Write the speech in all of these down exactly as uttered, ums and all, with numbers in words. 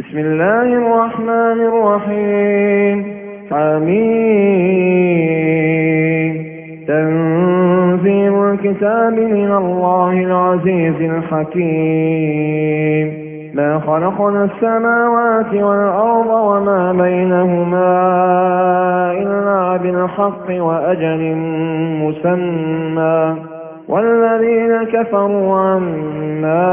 بسم الله الرحمن الرحيم. حميم. تنزيل الكتاب من الله العزيز الحكيم. ما خلقنا السماوات والأرض وما بينهما إلا بالحق وأجل مسمى، والذين كفروا عما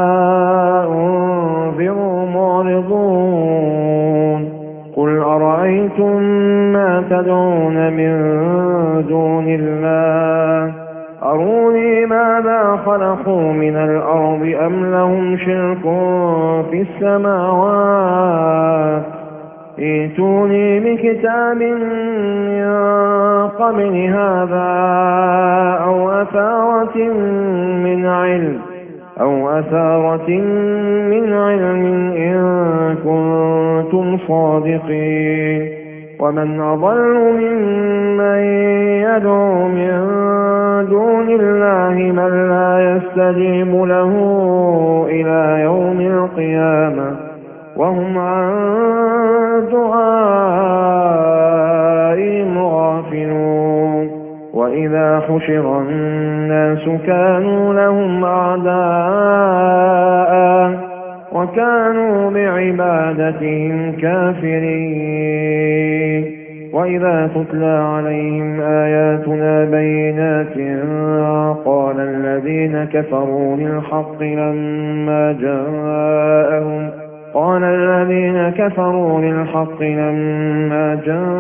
أنذروا معرضون. قل أرأيتم ما تدعون من دون الله أروني ماذا خلقوا من الأرض أم لهم شرك في السماوات ائتوني بكتاب من قبل هذا أو أثارة من علم أو أثارة من علم إن كنتم صادقين. ومن أضل ممن يدعو من دون الله من لا يستجيب له إلى يوم القيامة وهم عن دعائهم غافلون. وإذا حشر الناس كانوا لهم أعداء وكانوا بعبادتهم كافرين. وإذا تتلى عليهم آياتنا بينات قال الذين كفروا للحق لما جاءهم قال الذين كفروا للحق لما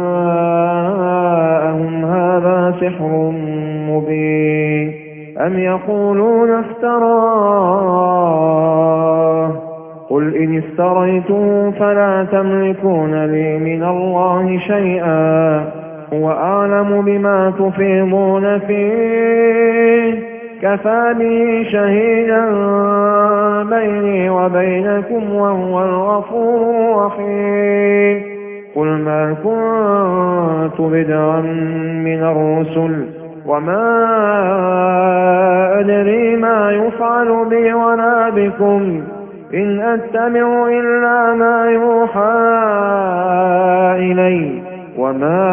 جاءهم هذا سحر مبين أم يقولون افتراه قل إن افتريته فلا تملكون لي من الله شيئا هو أعلم بما تفيضون فيه كفى به شهيدا بيني وبينكم وهو الغفور الرحيم. قل ما كنت بدعا من الرسل وما أدري ما يفعل بي ولا بكم إن أتبع إلا ما يوحى إلي وما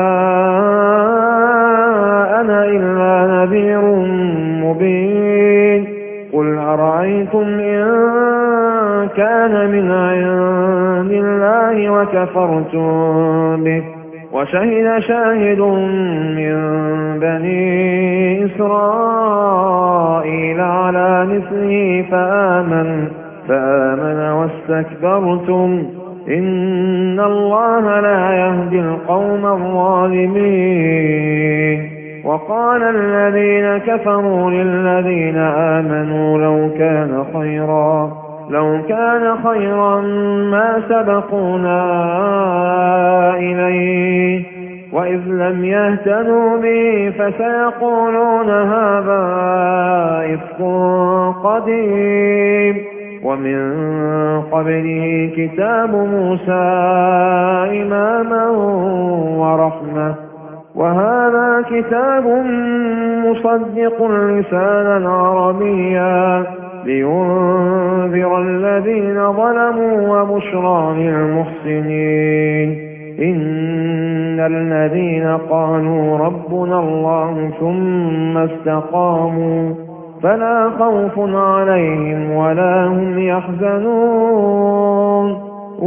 أنا إلا نذير مبين. قل أرأيتم إن كان من عند الله وكفرتم به وشهد شاهد من بني إسرائيل على مثله فآمن فآمن واستكبرتم إن الله لا يهدي القوم الظالمين. وقال الذين كفروا للذين آمنوا لو كان خيرا لو كان خيرا ما سبقونا إليه وإذ لم يهتدوا به فسيقولون هذا إفك قديم. ومن قبله كتاب موسى إماما ورحمة وهذا كتاب مصدق لسانا عربيا لينذر الذين ظلموا وبشرى للمحسنين. إن الذين قالوا ربنا الله ثم استقاموا فلا خوف عليهم ولا هم يحزنون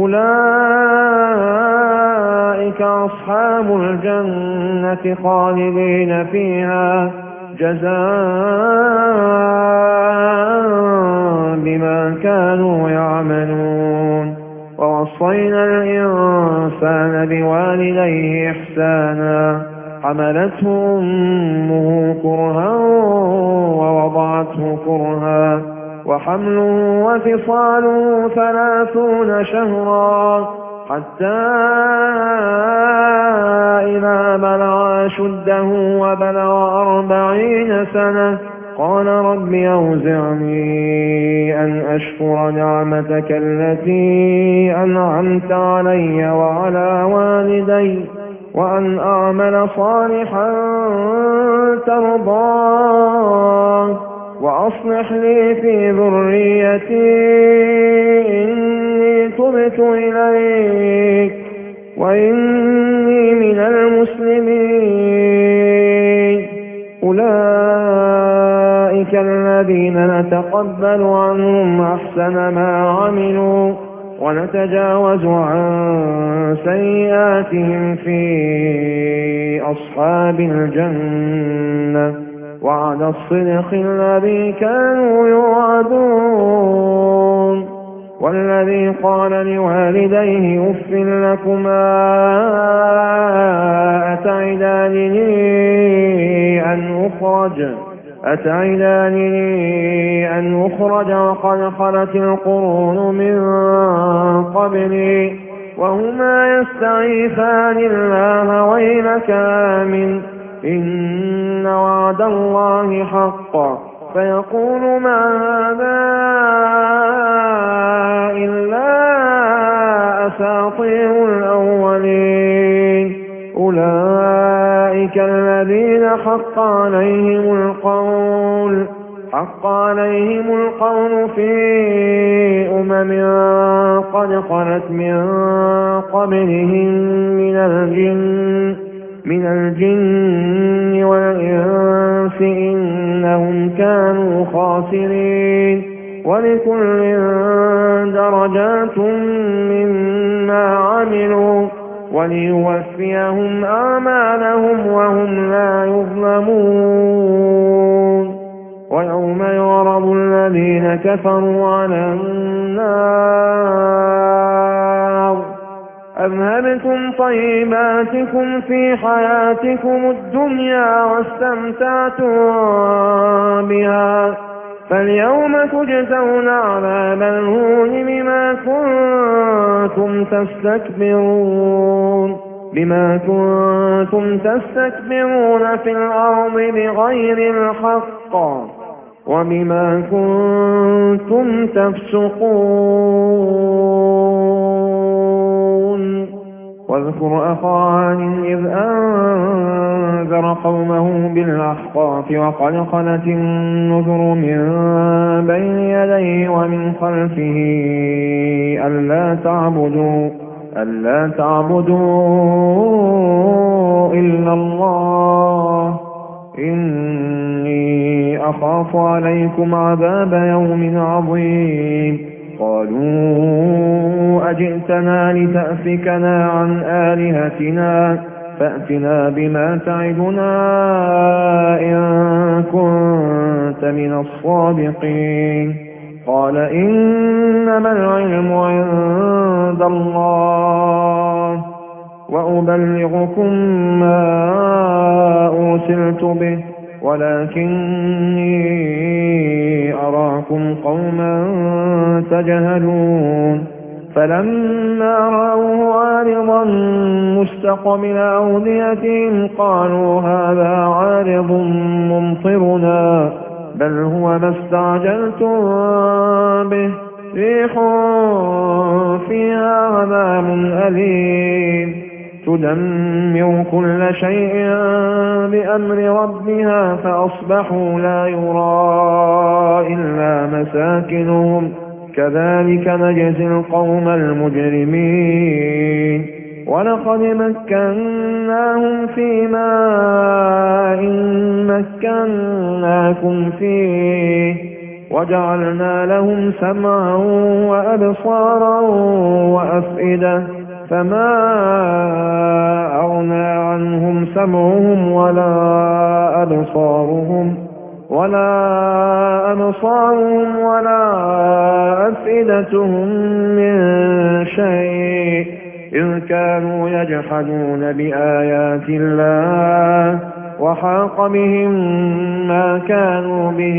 أولئك أصحاب الجنة خالدين فيها جزاء بما كانوا يعملون. ووصينا الإنسان بوالديه إحسانا حملته أمه كرها ووضعته كرها وحمله وفصاله ثلاثون شهرا حتى إذا بلغ أشده وبلغ أربعين سنة قال رب أوزعني أن أشكر نعمتك التي أنعمت علي وعلى والدي وأن أعمل صالحا ترضاه وأصلح لي في ذريتي إني تبت إليك وإني من المسلمين. أولئك الذين نتقبل عنهم أحسن ما عملوا ونتجاوز عن سيئاتهم في أصحاب الجنة وعد الصدق الذي كانوا يوعدون. والذي قال لوالديه أف لكما أتعدانني أن أخرج أتعدانني أن أخرج وقد خلت القرون من قبلي وهما يستغيثان الله ويلك آمن إن وعد الله حق فيقول ما هذا إلا أساطير الأولين. أولئك الذين حق عليهم القول حق عليهم القول في أمم قد خلت من قبلهم من الجن من الجن والإنس إنهم كانوا خاسرين. ولكل درجات مما عملوا وليوفيهم أعمالهم وهم لا يظلمون. ويوم يعرض الذين كفروا على النار أذهبتم طيباتكم في حياتكم الدنيا واستمتعتم بها فاليوم تجزون عذاب الهون بما كنتم تستكبرون بما كنتم تستكبرون في الأرض بغير الحق وبما كنتم تفسقون. واذكر أخا عاد إذ أنذر قومه بالأحقاف وقد خلت النذر من بين يديه ومن خلفه ألا تعبدوا ألا تعبدوا إلا الله إني أخاف عليكم عذاب يوم عظيم. قالوا أجئتنا لتأفكنا عن آلهتنا فأتنا بما تعدنا إن كنت من الصادقين. قال إنما العلم عند الله وأبلغكم ما أرسلت به ولكني أراكم قوما تجهلون. فلما رأوه عارضا مستقبل أوديتهم قالوا هذا عارض ممطرنا بل هو ما استعجلتم به ريح فيها عذاب أليم تدمر كل شيء بأمر ربها فأصبحوا لا يرى إلا مساكنهم كذلك نجزي القوم المجرمين. ولقد مكناهم في ماء مكناكم فيه وجعلنا لهم سمعا وأبصارا وأفئدة فما أغنى عنهم سمعهم ولا أبصارهم ولا أبصارهم ولا أفئدتهم من شيء إذ كانوا يجحدون بآيات الله وحاق بهم ما كانوا به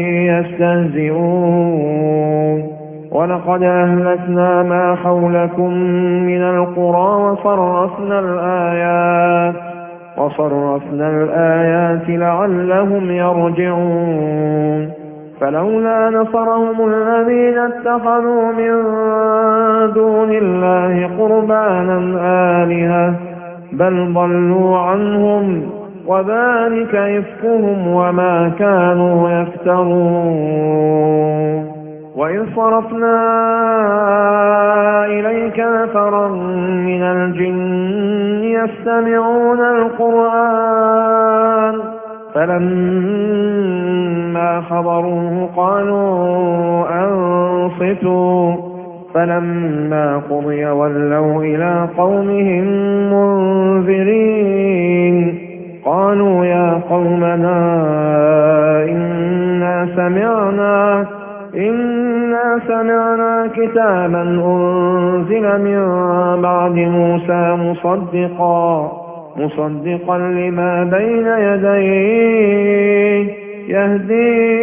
يستهزئون. ولقد أهلكنا ما حولكم من القرى وصرفنا الآيات وصرفنا الآيات لعلهم يرجعون. فلولا نصرهم الذين اتخذوا من دون الله قربانا آلهة بل ضلوا عنهم وذلك إفكهم وما كانوا يفترون. وإذ صرفنا إليك نفرا من الجن يستمعون القرآن فلما حضروه قالوا أنصتوا فلما قضي ولوا إلى قومهم منذرين قالوا يا قومنا إنا سمعنا إنا سمعنا كتابا أنزل من بعد موسى مصدقا مصدقا لما بين يديه يهدي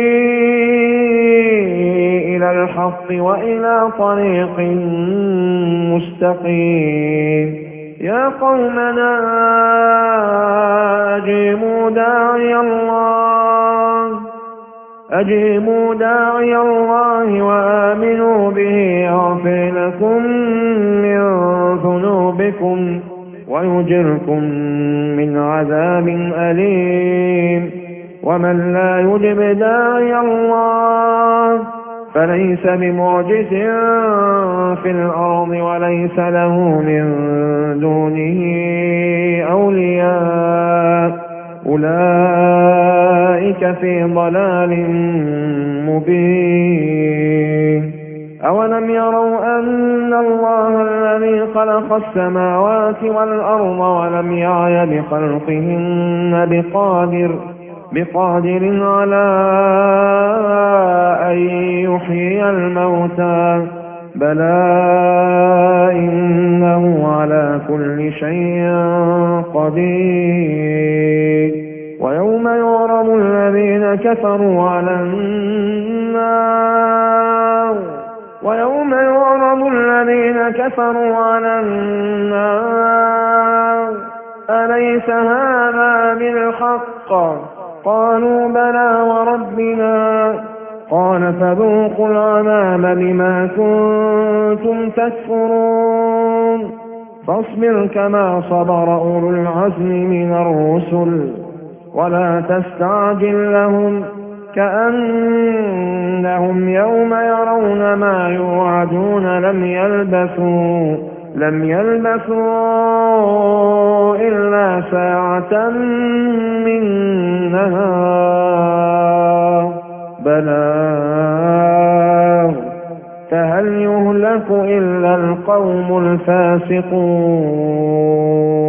إلى الحق وإلى طريق مستقيم يا قومنا أجيبوا داعي الله أجيبوا داعي الله وآمنوا به يغفر لكم من ذنوبكم ويجركم من عذاب أليم ومن لا يجب داعي الله فليس بمعجز في الأرض وليس له من دونه أولياء أولئك في ضلال مبين أولم يروا أن الله الذي خلق السماوات والأرض ولم يعي بخلقهن بقادر بقادر على أن يحيي الموتى بلى إنه على كل شيء قدير ويوم يعرض الذين كفروا على النار ويوم يعرض الذين كفروا على النار أليس هذا بالحق قالوا بلى وربنا قال فذوقوا العذاب بما كنتم تكفرون فاصبر كما صبر أولو العزم من الرسل ولا تستعجل لهم كأنهم يوم يرون ما يوعدون لم يلبثوا لم يلبثوا إلا ساعة من نهار بلاغ فهل يهلك إلا القوم الفاسقون